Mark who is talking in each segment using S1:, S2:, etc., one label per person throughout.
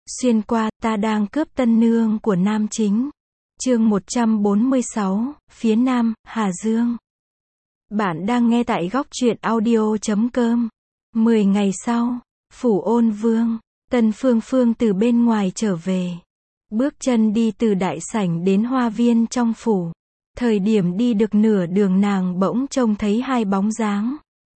S1: Xuyên qua, ta đang cướp tân nương của nam chính. Chương 146, phía Nam, Hà Dương. Bạn đang nghe tại góc truyện audio.com. 10 ngày sau, phủ Ôn Vương, Tân Phương Phương từ bên ngoài trở về. Bước chân đi từ đại sảnh đến hoa viên trong phủ. Thời điểm đi được nửa đường nàng bỗng trông thấy hai bóng dáng.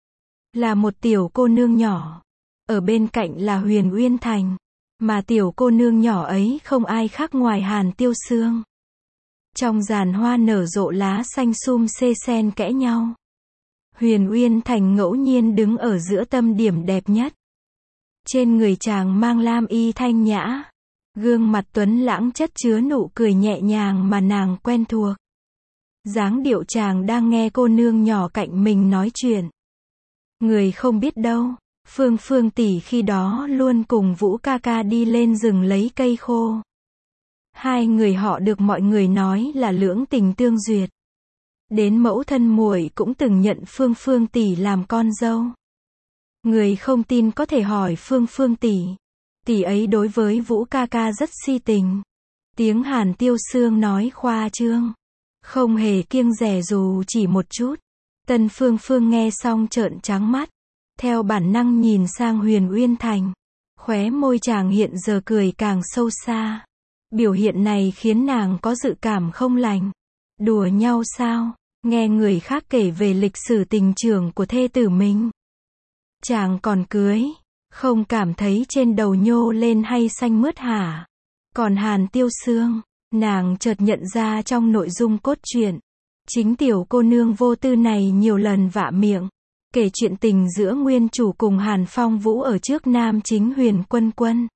S1: Là một tiểu cô nương nhỏ. Ở bên cạnh là Huyền Uyên Thành. Mà tiểu cô nương nhỏ ấy không ai khác ngoài Hàn Tiêu Sương. Trong giàn hoa nở rộ lá xanh sum xê xen kẽ nhau. Huyền Uyên Thành ngẫu nhiên đứng ở giữa tâm điểm đẹp nhất. Trên người chàng mang lam y thanh nhã. Gương mặt tuấn lãng chất chứa nụ cười nhẹ nhàng mà nàng quen thuộc. Dáng điệu chàng đang nghe cô nương nhỏ cạnh mình nói chuyện. Người không biết đâu, Phương Phương tỷ khi đó luôn cùng Vũ ca ca đi lên rừng lấy cây khô. Hai người họ được mọi người nói là lưỡng tình tương duyệt. Đến mẫu thân muội cũng từng nhận Phương Phương tỷ làm con dâu. Người không tin có thể hỏi Phương Phương tỷ. Tỷ ấy đối với Vũ ca ca rất si tình. Tiếng Hàn Tiêu Sương nói khoa trương, không hề kiêng dè dù chỉ một chút. Tân Phương Phương nghe xong trợn trắng mắt. Theo bản năng nhìn sang Huyền Uyên Thành. Khóe môi chàng hiện giờ cười càng sâu xa. Biểu hiện này khiến nàng có dự cảm không lành. Đùa nhau sao? Nghe người khác kể về lịch sử tình trường của thê tử mình. Chàng còn cưới. Không cảm thấy trên đầu nhô lên hay xanh mướt hả? Còn Hàn Tiêu Sương, nàng chợt nhận ra trong nội dung cốt truyện. Chính tiểu cô nương vô tư này nhiều lần vạ miệng. Kể chuyện tình giữa nguyên chủ cùng Hàn Phong Vũ ở trước nam chính Huyền Quân Quân.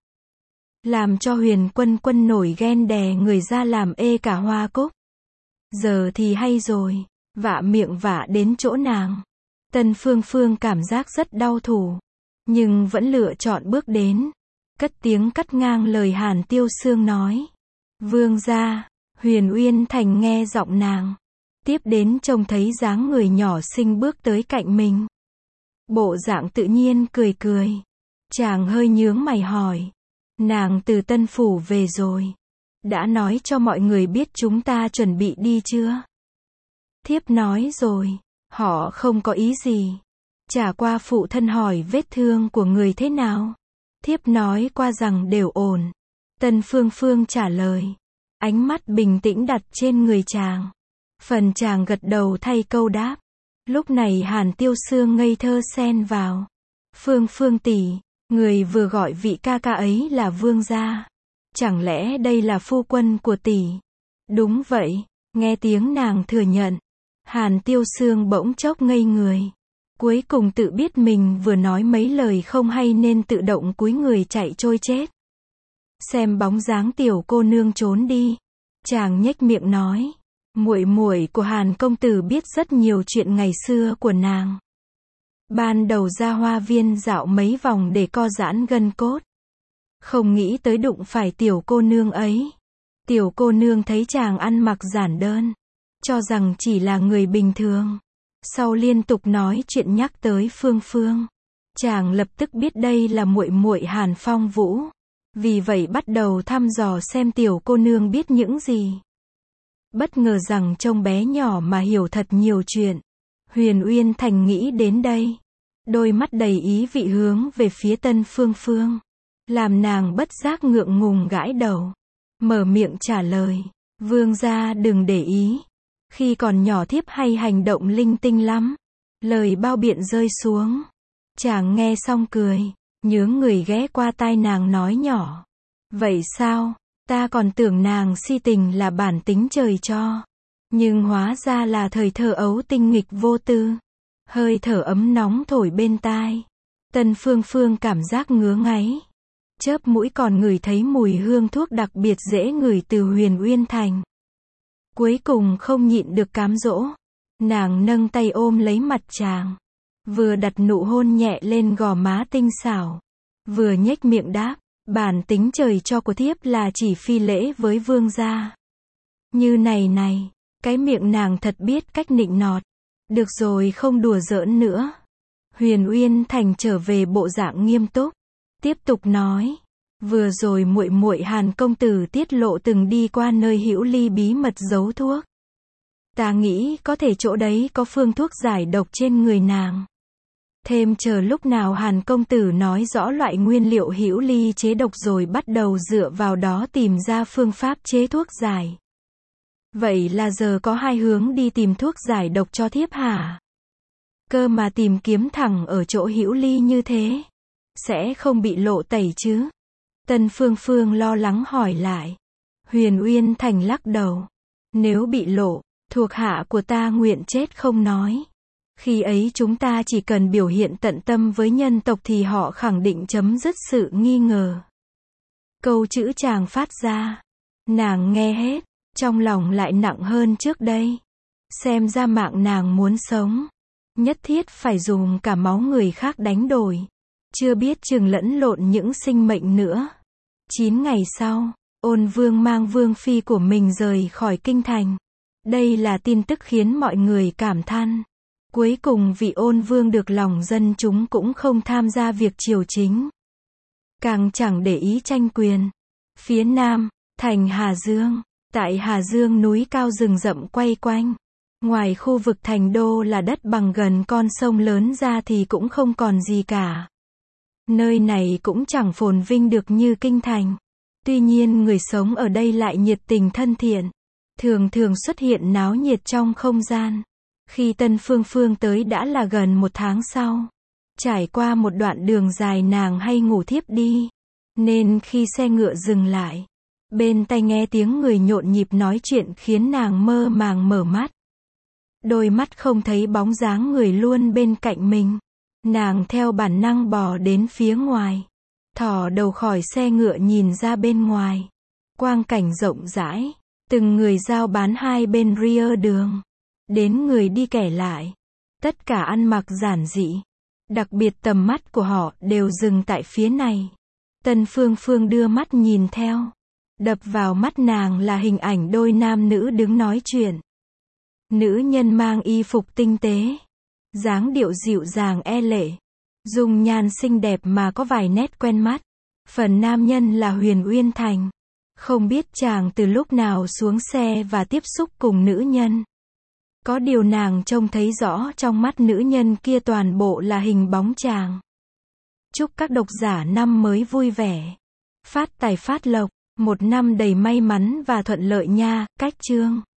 S1: Làm cho Huyền Quân Quân nổi ghen đè người ra làm ê cả hoa cúc. Giờ thì hay rồi, vạ miệng vạ đến chỗ nàng. Tân Phương Phương cảm giác rất đau thủ. Nhưng vẫn lựa chọn bước đến. Cất tiếng cắt ngang lời Hàn Tiêu Sương nói. Vương gia, Huyền Uyên Thành nghe giọng nàng. Tiếp đến trông thấy dáng người nhỏ xinh bước tới cạnh mình. Bộ dạng tự nhiên cười cười. Chàng hơi nhướng mày hỏi. Nàng từ Tân Phủ về rồi. Đã nói cho mọi người biết chúng ta chuẩn bị đi chưa? Thiếp nói rồi. Họ không có ý gì. Chả qua phụ thân hỏi vết thương của người thế nào. Thiếp nói qua rằng đều ổn. Tân Phương Phương trả lời. Ánh mắt bình tĩnh đặt trên người chàng. Phần chàng gật đầu thay câu đáp. Lúc này Hàn Tiêu Sương ngây thơ xen vào. Phương Phương tỷ, người vừa gọi vị ca ca ấy là vương gia. Chẳng lẽ đây là phu quân của tỷ? Đúng vậy, nghe tiếng nàng thừa nhận. Hàn Tiêu Sương bỗng chốc ngây người. Cuối cùng tự biết mình vừa nói mấy lời không hay nên tự động cúi người chạy trôi chết. Xem bóng dáng tiểu cô nương trốn đi. Chàng nhếch miệng nói. Muội muội của Hàn công tử biết rất nhiều chuyện ngày xưa của nàng. Ban đầu ra hoa viên dạo mấy vòng để co giãn gân cốt. Không nghĩ tới đụng phải tiểu cô nương ấy. Tiểu cô nương thấy chàng ăn mặc giản đơn. Cho rằng chỉ là người bình thường. Sau liên tục nói chuyện nhắc tới Phương Phương. Chàng lập tức biết đây là muội muội Hàn Phong Vũ. Vì vậy bắt đầu thăm dò xem tiểu cô nương biết những gì. Bất ngờ rằng trông bé nhỏ mà hiểu thật nhiều chuyện. Huyền Uyên Thành nghĩ đến đây. Đôi mắt đầy ý vị hướng về phía Tân Phương Phương. Làm nàng bất giác ngượng ngùng gãi đầu. Mở miệng trả lời. Vương gia đừng để ý. Khi còn nhỏ thiếp hay hành động linh tinh lắm. Lời bao biện rơi xuống. Chàng nghe xong cười. Nhướng người ghé qua tai nàng nói nhỏ. Vậy sao? Ta còn tưởng nàng si tình là bản tính trời cho. Nhưng hóa ra là thời thơ ấu tinh nghịch vô tư. Hơi thở ấm nóng thổi bên tai. Tân Phương Phương cảm giác ngứa ngáy. Chớp mũi còn ngửi thấy mùi hương thuốc đặc biệt dễ ngửi từ Huyền Uyên Thành. Cuối cùng không nhịn được cám dỗ. Nàng nâng tay ôm lấy mặt chàng. Vừa đặt nụ hôn nhẹ lên gò má tinh xảo. Vừa nhếch miệng đáp. Bản tính trời cho của thiếp là chỉ phi lễ với vương gia. Như này, cái miệng nàng thật biết cách nịnh nọt. Được rồi không đùa giỡn nữa. Huyền Uyên Thành trở về bộ dạng nghiêm túc. Tiếp tục nói. Vừa rồi muội muội Hàn công tử tiết lộ từng đi qua nơi Hữu Ly bí mật giấu thuốc. Ta nghĩ có thể chỗ đấy có phương thuốc giải độc trên người nàng. Thêm chờ lúc nào Hàn công tử nói rõ loại nguyên liệu Hữu Ly chế độc rồi bắt đầu dựa vào đó tìm ra phương pháp chế thuốc giải. Vậy là giờ có hai hướng đi tìm thuốc giải độc cho thiếp hả? Cơ mà tìm kiếm thẳng ở chỗ Hữu Ly như thế, sẽ không bị lộ tẩy chứ? Tân Phương Phương lo lắng hỏi lại. Huyền Uyên Thành lắc đầu. Nếu bị lộ, thuộc hạ của ta nguyện chết không nói. Khi ấy chúng ta chỉ cần biểu hiện tận tâm với nhân tộc thì họ khẳng định chấm dứt sự nghi ngờ. Câu chữ chàng phát ra. Nàng nghe hết, trong lòng lại nặng hơn trước đây. Xem ra mạng nàng muốn sống, nhất thiết phải dùng cả máu người khác đánh đổi. Chưa biết chừng lẫn lộn những sinh mệnh nữa. 9 ngày sau, Ôn Vương mang vương phi của mình rời khỏi kinh thành. Đây là tin tức khiến mọi người cảm than. Cuối cùng vị Ôn Vương được lòng dân chúng cũng không tham gia việc triều chính. Càng chẳng để ý tranh quyền. Phía nam, thành Hà Dương. Tại Hà Dương núi cao rừng rậm quay quanh. Ngoài khu vực thành đô là đất bằng gần con sông lớn ra thì cũng không còn gì cả. Nơi này cũng chẳng phồn vinh được như kinh thành. Tuy nhiên người sống ở đây lại nhiệt tình thân thiện. Thường thường xuất hiện náo nhiệt trong không gian. Khi Tân Phương Phương tới đã là gần 1 tháng sau. Trải qua một đoạn đường dài nàng hay ngủ thiếp đi. Nên khi xe ngựa dừng lại, bên tai nghe tiếng người nhộn nhịp nói chuyện khiến nàng mơ màng mở mắt. Đôi mắt không thấy bóng dáng người luôn bên cạnh mình. Nàng theo bản năng bò đến phía ngoài. Thò đầu khỏi xe ngựa nhìn ra bên ngoài. Quang cảnh rộng rãi. Từng người giao bán hai bên ria đường. Đến người đi kẻ lại. Tất cả ăn mặc giản dị. Đặc biệt tầm mắt của họ đều dừng tại phía này. Tân Phương Phương đưa mắt nhìn theo. Đập vào mắt nàng là hình ảnh đôi nam nữ đứng nói chuyện. Nữ nhân mang y phục tinh tế. Dáng điệu dịu dàng e lệ. Dung nhan xinh đẹp mà có vài nét quen mắt. Phần nam nhân là Huyền Uyên Thành. Không biết chàng từ lúc nào xuống xe và tiếp xúc cùng nữ nhân. Có điều nàng trông thấy rõ trong mắt nữ nhân kia toàn bộ là hình bóng chàng. Chúc các độc giả năm mới vui vẻ. Phát tài phát lộc. Một năm đầy may mắn và thuận lợi nha, Cách Chương.